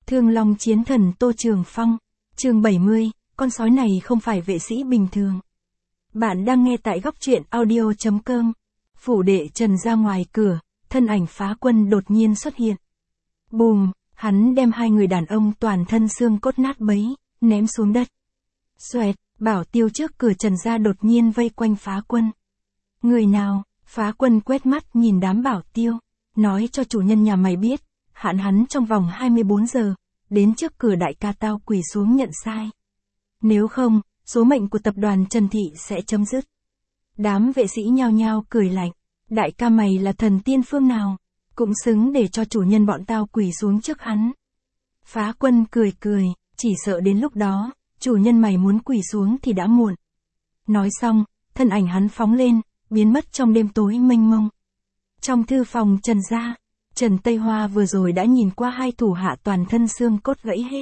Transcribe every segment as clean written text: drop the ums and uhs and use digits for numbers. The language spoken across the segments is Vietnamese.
Thương Long Chiến Thần Tô Trường Phong, chương 70, con sói này không phải vệ sĩ bình thường. Bạn đang nghe tại góc truyện audio.com. Phủ đệ Trần ra ngoài cửa, thân ảnh Phá Quân đột nhiên xuất hiện. Bùm, hắn đem hai người đàn ông toàn thân xương cốt nát bấy, ném xuống đất. Xoẹt, bảo tiêu trước cửa Trần ra đột nhiên vây quanh Phá Quân. Người nào? Phá Quân quét mắt nhìn đám bảo tiêu, nói cho chủ nhân nhà mày biết, hạn hắn trong vòng 24 giờ, đến trước cửa đại ca tao quỳ xuống nhận sai. Nếu không, số mệnh của tập đoàn Trần Thị sẽ chấm dứt. Đám vệ sĩ nhao nhao cười lạnh, đại ca mày là thần tiên phương nào, cũng xứng để cho chủ nhân bọn tao quỳ xuống trước hắn. Phá Quân cười cười, chỉ sợ đến lúc đó, chủ nhân mày muốn quỳ xuống thì đã muộn. Nói xong, thân ảnh hắn phóng lên, biến mất trong đêm tối mênh mông. Trong thư phòng Trần gia, Trần Tây Hoa vừa rồi đã nhìn qua hai thủ hạ toàn thân xương cốt gãy hết.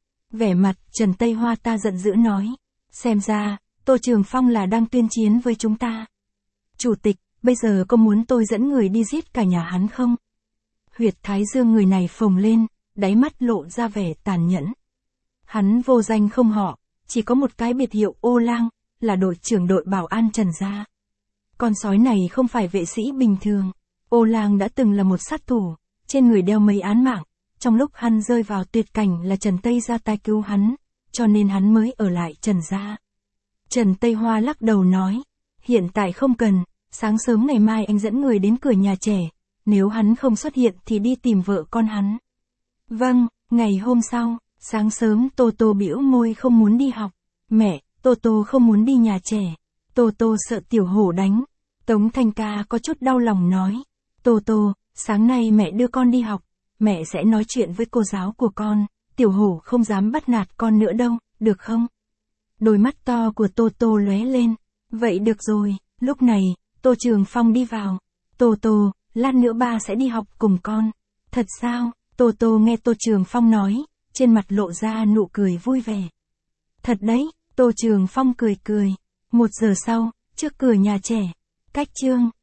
Vẻ mặt Trần Tây Hoa ta giận dữ nói, xem ra, Tô Trường Phong là đang tuyên chiến với chúng ta. Chủ tịch, bây giờ có muốn tôi dẫn người đi giết cả nhà hắn không? Huyệt thái dương người này phồng lên, đáy mắt lộ ra vẻ tàn nhẫn. Hắn vô danh không họ, chỉ có một cái biệt hiệu Ô Lang, là đội trưởng đội bảo an Trần gia. Con sói này không phải vệ sĩ bình thường. Ô Lang đã từng là một sát thủ, trên người đeo mấy án mạng, trong lúc hắn rơi vào tuyệt cảnh là Trần Tây ra tay cứu hắn, cho nên hắn mới ở lại Trần gia. Trần Tây Hoa lắc đầu nói, hiện tại không cần, sáng sớm ngày mai anh dẫn người đến cửa nhà trẻ, nếu hắn không xuất hiện thì đi tìm vợ con hắn. Vâng, ngày hôm sau, sáng sớm Tô Tô bĩu môi không muốn đi học, mẹ, Tô Tô không muốn đi nhà trẻ, Tô Tô sợ tiểu hổ đánh. Tống Thanh Ca có chút đau lòng nói, Tô Tô, sáng nay mẹ đưa con đi học, mẹ sẽ nói chuyện với cô giáo của con, tiểu hổ không dám bắt nạt con nữa đâu, được không? Đôi mắt to của Tô Tô lóe lên, vậy được rồi, lúc này, Tô Trường Phong đi vào, Tô Tô, lát nữa ba sẽ đi học cùng con, thật sao? Tô Tô nghe Tô Trường Phong nói, trên mặt lộ ra nụ cười vui vẻ. Thật đấy, Tô Trường Phong cười cười, 1 giờ sau, trước cửa nhà trẻ, cách chương